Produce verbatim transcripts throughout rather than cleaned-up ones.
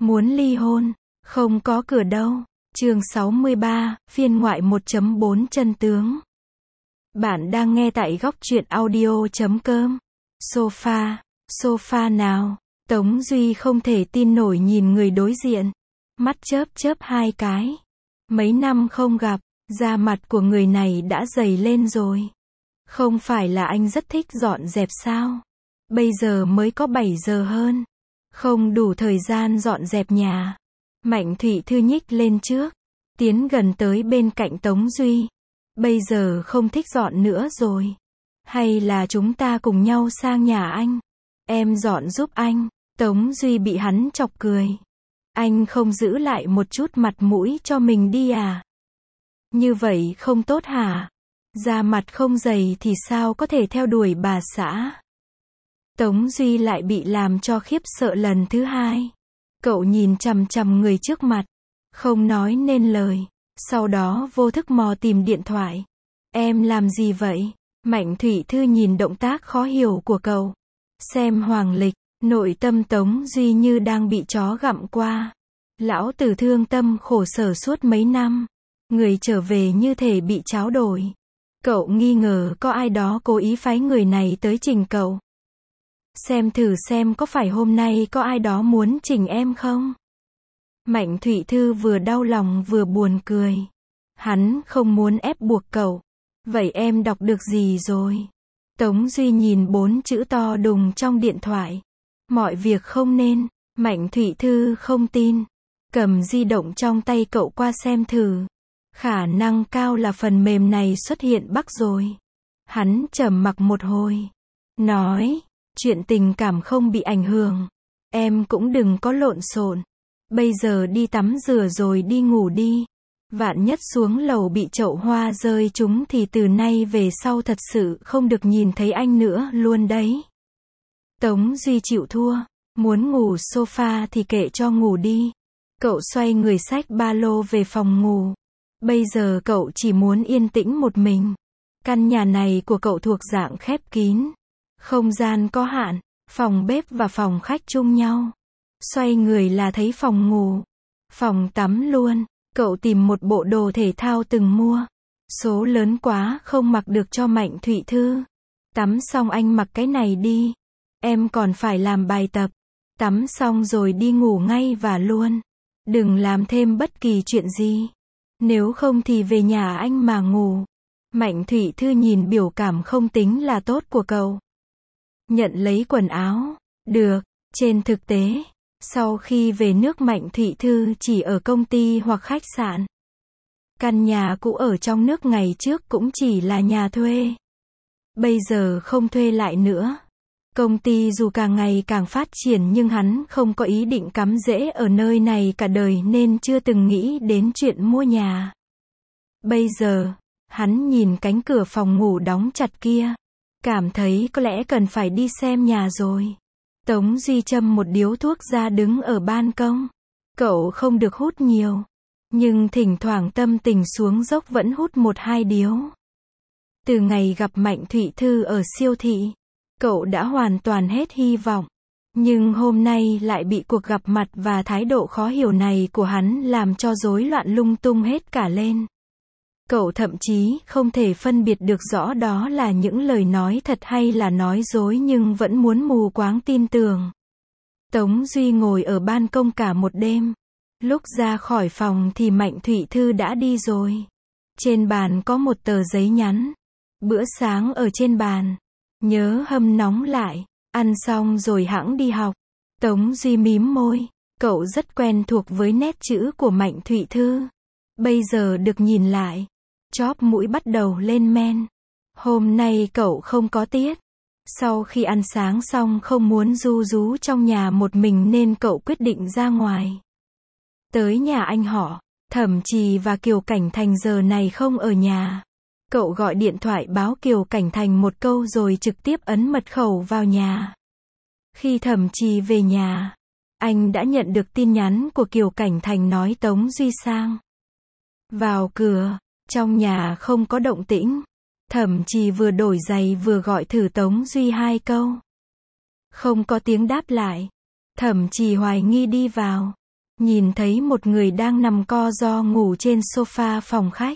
Muốn ly hôn, không có cửa đâu. Chương sáu mươi ba, phiên ngoại một chấm bốn chân tướng. Bạn đang nghe tại góc truyện audio chấm com. Sofa, sofa nào? Tống Duy không thể tin nổi nhìn người đối diện. Mắt chớp chớp hai cái. Mấy năm không gặp, da mặt của người này đã dày lên rồi. Không phải là anh rất thích dọn dẹp sao? Bây giờ mới có bảy giờ hơn. Không đủ thời gian dọn dẹp nhà. Mạnh Thụy Thư nhích lên trước. Tiến gần tới bên cạnh Tống Duy. Bây giờ không thích dọn nữa rồi. Hay là chúng ta cùng nhau sang nhà anh? Em dọn giúp anh. Tống Duy bị hắn chọc cười. Anh không giữ lại một chút mặt mũi cho mình đi à? Như vậy không tốt hả? Da mặt không dày thì sao có thể theo đuổi bà xã? Tống Duy lại bị làm cho khiếp sợ lần thứ hai. Cậu nhìn chằm chằm người trước mặt, không nói nên lời. Sau đó vô thức mò tìm điện thoại. Em làm gì vậy? Mạnh Thụy Thư nhìn động tác khó hiểu của cậu. Xem hoàng lịch, nội tâm Tống Duy như đang bị chó gặm qua. Lão tử thương tâm khổ sở suốt mấy năm. Người trở về như thể bị tráo đổi. Cậu nghi ngờ có ai đó cố ý phái người này tới chỉnh cậu. Xem thử xem có phải hôm nay có ai đó muốn chỉnh em không? Mạnh Thụy Thư vừa đau lòng vừa buồn cười. Hắn không muốn ép buộc cậu. Vậy em đọc được gì rồi? Tống Duy nhìn bốn chữ to đùng trong điện thoại. Mọi việc không nên. Mạnh Thụy Thư không tin. Cầm di động trong tay cậu qua xem thử. Khả năng cao là phần mềm này xuất hiện bug rồi. Hắn trầm mặc một hồi. Nói, chuyện tình cảm không bị ảnh hưởng. Em cũng đừng có lộn xộn. Bây giờ đi tắm rửa rồi đi ngủ đi. Vạn nhất xuống lầu bị chậu hoa rơi trúng thì từ nay về sau thật sự không được nhìn thấy anh nữa luôn đấy. Tống Duy chịu thua. Muốn ngủ sofa thì kệ cho ngủ đi. Cậu xoay người xách ba lô về phòng ngủ. Bây giờ cậu chỉ muốn yên tĩnh một mình. Căn nhà này của cậu thuộc dạng khép kín. Không gian có hạn, phòng bếp và phòng khách chung nhau. Xoay người là thấy phòng ngủ, phòng tắm luôn. Cậu tìm một bộ đồ thể thao từng mua. Số lớn quá không mặc được cho Mạnh Thụy Thư. Tắm xong anh mặc cái này đi. Em còn phải làm bài tập. Tắm xong rồi đi ngủ ngay và luôn. Đừng làm thêm bất kỳ chuyện gì. Nếu không thì về nhà anh mà ngủ. Mạnh Thụy Thư nhìn biểu cảm không tính là tốt của cậu. Nhận lấy quần áo. Được. Trên thực tế, sau khi về nước Mạnh Thụy Thư chỉ ở công ty hoặc khách sạn. Căn nhà cũ ở trong nước ngày trước cũng chỉ là nhà thuê. Bây giờ không thuê lại nữa. Công ty dù càng ngày càng phát triển nhưng hắn không có ý định cắm rễ ở nơi này cả đời nên chưa từng nghĩ đến chuyện mua nhà. Bây giờ, hắn nhìn cánh cửa phòng ngủ đóng chặt kia. Cảm thấy có lẽ cần phải đi xem nhà rồi. Tống Duy châm một điếu thuốc ra đứng ở ban công. Cậu không được hút nhiều. Nhưng thỉnh thoảng tâm tình xuống dốc vẫn hút một hai điếu. Từ ngày gặp Mạnh Thụy Thư ở siêu thị, cậu đã hoàn toàn hết hy vọng. Nhưng hôm nay lại bị cuộc gặp mặt và thái độ khó hiểu này của hắn làm cho rối loạn lung tung hết cả lên. Cậu thậm chí không thể phân biệt được rõ đó là những lời nói thật hay là nói dối nhưng vẫn muốn mù quáng tin tưởng. Tống Duy ngồi ở ban công cả một đêm. Lúc ra khỏi phòng thì Mạnh Thụy Thư đã đi rồi. Trên bàn có một tờ giấy nhắn. Bữa sáng ở trên bàn. Nhớ hâm nóng lại. Ăn xong rồi hẵng đi học. Tống Duy mím môi. Cậu rất quen thuộc với nét chữ của Mạnh Thụy Thư. Bây giờ được nhìn lại. Chóp mũi bắt đầu lên men. Hôm nay cậu không có tiết. Sau khi ăn sáng xong không muốn ru rú trong nhà một mình nên cậu quyết định ra ngoài. Tới nhà anh họ, Thẩm Trì và Kiều Cảnh Thành giờ này không ở nhà. Cậu gọi điện thoại báo Kiều Cảnh Thành một câu rồi trực tiếp ấn mật khẩu vào nhà. Khi Thẩm Trì về nhà, anh đã nhận được tin nhắn của Kiều Cảnh Thành nói Tống Duy sang. Vào cửa. Trong nhà không có động tĩnh. Thẩm Trì vừa đổi giày vừa gọi thử Tống Duy hai câu. Không có tiếng đáp lại. Thẩm Trì hoài nghi đi vào. nhìn thấy một người đang nằm co ro ngủ trên sofa phòng khách.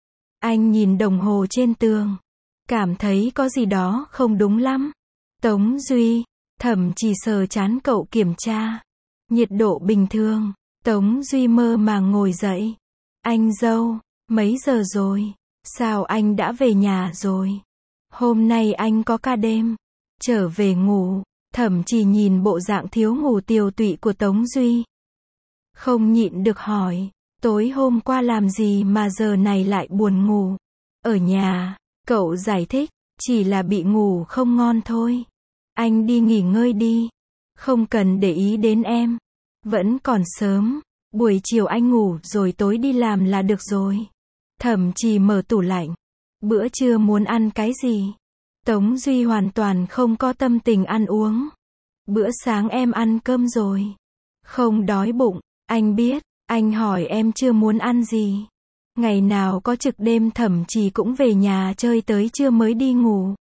Anh nhìn đồng hồ trên tường, cảm thấy có gì đó không đúng lắm. Tống Duy, Thẩm Trì sờ trán cậu kiểm tra. Nhiệt độ bình thường. Tống Duy mơ màng ngồi dậy. Anh dâu, mấy giờ rồi? Sao anh đã về nhà rồi? Hôm nay anh có ca đêm. Trở về ngủ. Thẩm Trì nhìn bộ dạng thiếu ngủ tiều tụy của Tống Duy, không nhịn được hỏi, tối hôm qua làm gì mà giờ này lại buồn ngủ? Ở nhà, cậu giải thích, chỉ là bị ngủ không ngon thôi. Anh đi nghỉ ngơi đi, không cần để ý đến em. Vẫn còn sớm, buổi chiều anh ngủ rồi tối đi làm là được rồi. Thẩm Trì mở tủ lạnh. Bữa trưa muốn ăn cái gì? Tống Duy hoàn toàn không có tâm tình ăn uống. Bữa sáng em ăn cơm rồi. Không đói bụng, anh biết, anh hỏi em chưa muốn ăn gì. Ngày nào có trực đêm Thẩm Trì cũng về nhà chơi tới trưa mới đi ngủ.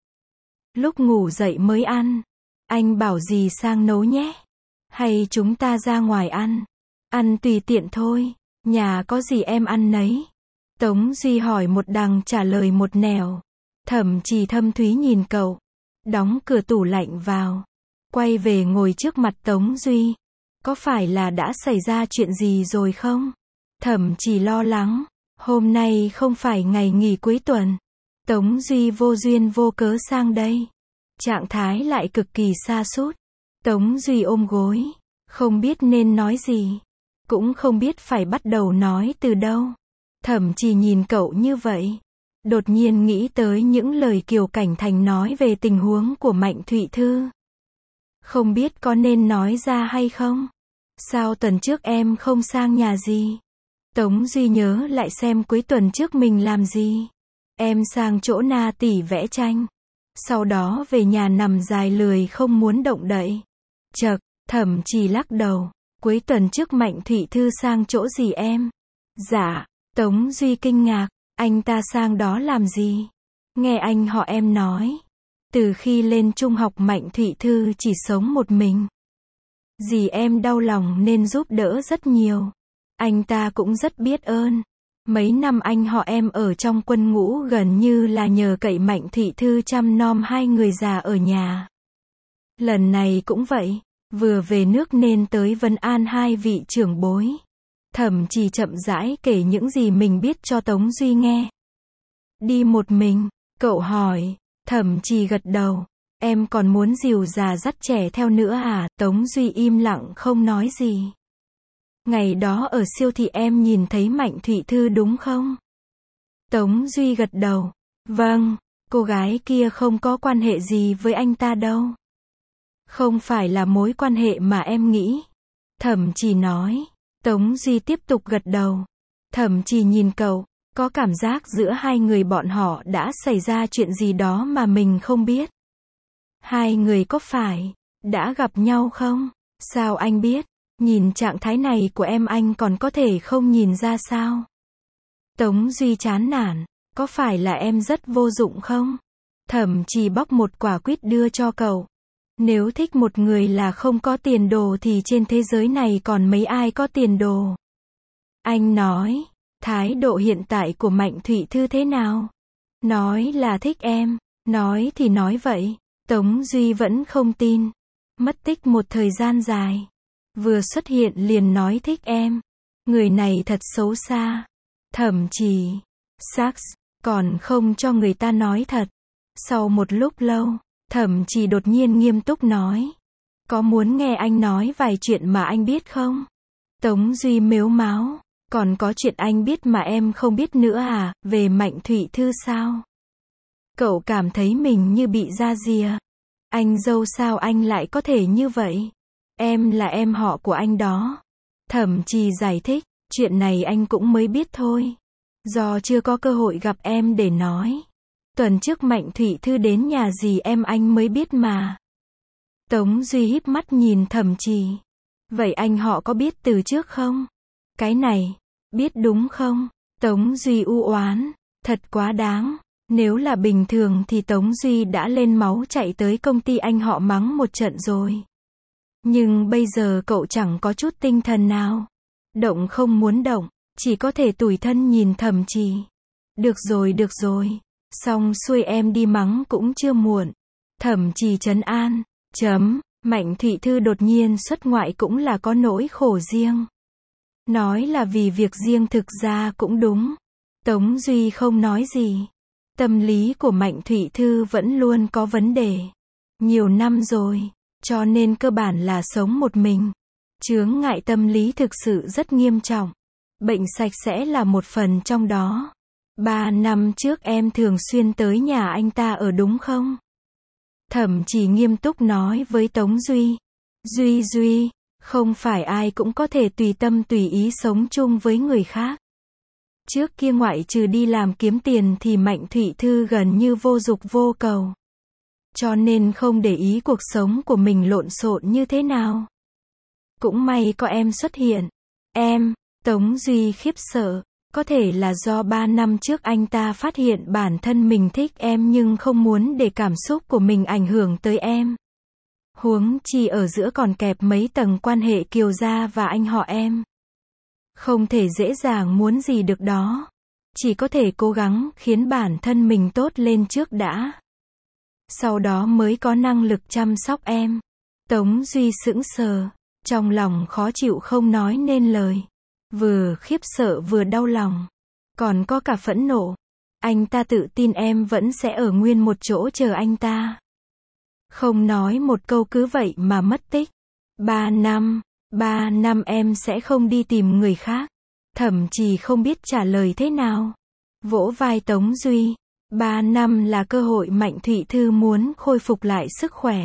Lúc ngủ dậy mới ăn. Anh bảo gì sang nấu nhé? Hay chúng ta ra ngoài ăn? Ăn tùy tiện thôi, nhà có gì em ăn nấy. Tống Duy hỏi một đằng trả lời một nẻo. Thẩm Trì thâm thúy nhìn cậu, đóng cửa tủ lạnh vào, quay về ngồi trước mặt Tống Duy. Có phải là đã xảy ra chuyện gì rồi không? Thẩm Trì lo lắng, hôm nay không phải ngày nghỉ cuối tuần. Tống Duy vô duyên vô cớ sang đây. Trạng thái lại cực kỳ sa sút. Tống Duy ôm gối, không biết nên nói gì, cũng không biết phải bắt đầu nói từ đâu. Thẩm Trì nhìn cậu như vậy, đột nhiên nghĩ tới những lời Kiều Cảnh Thành nói về tình huống của Mạnh Thụy Thư. Không biết có nên nói ra hay không? Sao tuần trước em không sang nhà gì? Tống Duy nhớ lại xem cuối tuần trước mình làm gì. Em sang chỗ Na tỷ vẽ tranh. Sau đó về nhà nằm dài lười không muốn động đậy. Chậc, Thẩm Trì lắc đầu. Cuối tuần trước Mạnh Thụy Thư sang chỗ gì em? Dạ, Tống Duy kinh ngạc. Anh ta sang đó làm gì? Nghe anh họ em nói. Từ khi lên trung học Mạnh Thụy Thư chỉ sống một mình. Dì em đau lòng nên giúp đỡ rất nhiều. Anh ta cũng rất biết ơn. Mấy năm anh họ em ở trong quân ngũ gần như là nhờ cậy Mạnh Thụy Thư chăm nom hai người già ở nhà. Lần này cũng vậy, vừa về nước nên tới vấn an hai vị trưởng bối. Thẩm Trì chậm rãi kể những gì mình biết cho Tống Duy nghe. Đi một mình, cậu hỏi. Thẩm Trì gật đầu. Em còn muốn dìu già dắt trẻ theo nữa à? Tống Duy im lặng không nói gì. Ngày đó ở siêu thị em nhìn thấy Mạnh Thụy Thư đúng không? Tống Duy gật đầu. Vâng, cô gái kia không có quan hệ gì với anh ta đâu. Không phải là mối quan hệ mà em nghĩ. Thẩm Trì nói. Tống Duy tiếp tục gật đầu. Thẩm Trì nhìn cậu, có cảm giác giữa hai người bọn họ đã xảy ra chuyện gì đó mà mình không biết. Hai người có phải đã gặp nhau không? Sao anh biết? Nhìn trạng thái này của em anh còn có thể không nhìn ra sao? Tống Duy chán nản, có phải là em rất vô dụng không? Thẩm Trì bóc một quả quýt đưa cho cậu. Nếu thích một người là không có tiền đồ thì trên thế giới này còn mấy ai có tiền đồ? Anh nói, thái độ hiện tại của Mạnh Thụy Thư thế nào? Nói là thích em, nói thì nói vậy. Tống Duy vẫn không tin. Mất tích một thời gian dài. Vừa xuất hiện liền nói thích em. Người này thật xấu xa. Thẩm Trì, Sax, còn không cho người ta nói thật. Sau một lúc lâu, Thẩm Trì đột nhiên nghiêm túc nói. Có muốn nghe anh nói vài chuyện mà anh biết không? Tống Duy mếu máo. Còn có chuyện anh biết mà em không biết nữa à? Về Mạnh Thụy Thư sao? Cậu cảm thấy mình như bị ra rìa. Anh dâu sao anh lại có thể như vậy? Em là em họ của anh đó. Thẩm Trì giải thích, chuyện này anh cũng mới biết thôi. Do chưa có cơ hội gặp em để nói. Tuần trước Mạnh Thụy Thư đến nhà dì em anh mới biết mà. Tống Duy híp mắt nhìn Thẩm Trì. Vậy anh họ có biết từ trước không? Cái này, biết đúng không? Tống Duy u oán, thật quá đáng. Nếu là bình thường thì Tống Duy đã lên máu chạy tới công ty anh họ mắng một trận rồi. Nhưng bây giờ cậu chẳng có chút tinh thần nào. Động không muốn động, chỉ có thể tủi thân nhìn Thẩm Trì. Được rồi được rồi, xong xuôi em đi mắng cũng chưa muộn. Thẩm Trì trấn an, chấm, Mạnh Thụy Thư đột nhiên xuất ngoại cũng là có nỗi khổ riêng. Nói là vì việc riêng thực ra cũng đúng. Tống Duy không nói gì. Tâm lý của Mạnh Thụy Thư vẫn luôn có vấn đề. Nhiều năm rồi, cho nên cơ bản là sống một mình. Chướng ngại tâm lý thực sự rất nghiêm trọng. Bệnh sạch sẽ là một phần trong đó. Ba năm trước em thường xuyên tới nhà anh ta ở đúng không? Thẩm Trì nghiêm túc nói với Tống Duy. Duy Duy, không phải ai cũng có thể tùy tâm tùy ý sống chung với người khác. Trước kia ngoại trừ đi làm kiếm tiền thì Mạnh Thụy Thư gần như vô dục vô cầu. Cho nên không để ý cuộc sống của mình lộn xộn như thế nào. Cũng may có em xuất hiện. Em, Tống Duy khiếp sợ. Có thể là do ba năm trước anh ta phát hiện bản thân mình thích em nhưng không muốn để cảm xúc của mình ảnh hưởng tới em. Huống chi ở giữa còn kẹp mấy tầng quan hệ Kiều gia và anh họ em. Không thể dễ dàng muốn gì được đó. Chỉ có thể cố gắng khiến bản thân mình tốt lên trước đã. Sau đó mới có năng lực chăm sóc em. Tống Duy sững sờ, trong lòng khó chịu không nói nên lời. Vừa khiếp sợ vừa đau lòng. Còn có cả phẫn nộ. Anh ta tự tin em vẫn sẽ ở nguyên một chỗ chờ anh ta. Không nói một câu cứ vậy mà mất tích. Ba năm, ba năm em sẽ không đi tìm người khác. Thẩm Trì không biết trả lời thế nào. Vỗ vai Tống Duy. Ba năm là cơ hội Mạnh Thụy Thư muốn khôi phục lại sức khỏe.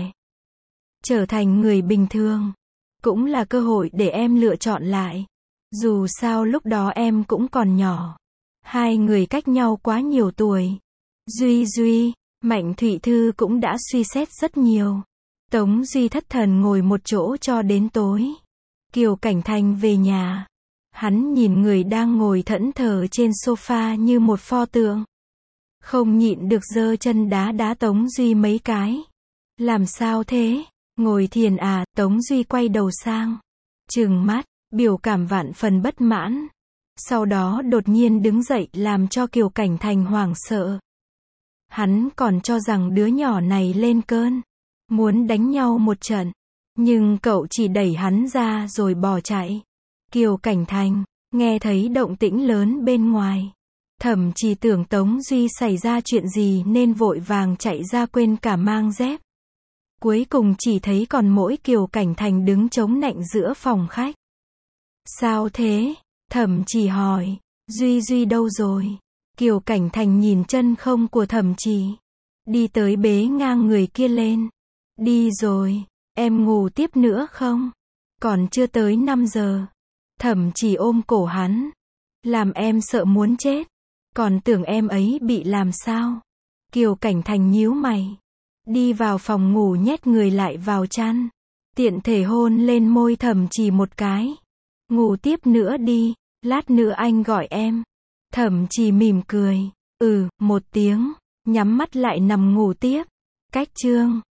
Trở thành người bình thường. Cũng là cơ hội để em lựa chọn lại. Dù sao lúc đó em cũng còn nhỏ. Hai người cách nhau quá nhiều tuổi. Duy Duy, Mạnh Thụy Thư cũng đã suy xét rất nhiều. Tống Duy thất thần ngồi một chỗ cho đến tối. Kiều Cảnh Thành về nhà. Hắn nhìn người đang ngồi thẫn thờ trên sofa như một pho tượng. Không nhịn được giơ chân đá đá Tống Duy mấy cái. Làm sao thế? Ngồi thiền à? Tống Duy quay đầu sang. Trừng mắt, biểu cảm vạn phần bất mãn. Sau đó đột nhiên đứng dậy làm cho Kiều Cảnh Thành hoảng sợ. Hắn còn cho rằng đứa nhỏ này lên cơn. Muốn đánh nhau một trận. Nhưng cậu chỉ đẩy hắn ra rồi bỏ chạy. Kiều Cảnh Thành, nghe thấy động tĩnh lớn bên ngoài. Thẩm Trì tưởng Tống Duy xảy ra chuyện gì nên vội vàng chạy ra quên cả mang dép. Cuối cùng chỉ thấy còn mỗi Kiều Cảnh Thành đứng chống nạnh giữa phòng khách. Sao thế? Thẩm Trì hỏi. Duy Duy đâu rồi? Kiều Cảnh Thành nhìn chân không của Thẩm Trì. Đi tới bế ngang người kia lên. Đi rồi. Em ngủ tiếp nữa không? Còn chưa tới năm giờ. Thẩm Trì ôm cổ hắn. Làm em sợ muốn chết. Còn tưởng em ấy bị làm sao? Kiều Cảnh Thành nhíu mày. Đi vào phòng ngủ nhét người lại vào chăn. Tiện thể hôn lên môi Thẩm Trì một cái. Ngủ tiếp nữa đi, lát nữa anh gọi em. Thẩm Trì mỉm cười. Ừ, một tiếng. Nhắm mắt lại nằm ngủ tiếp. Cách chương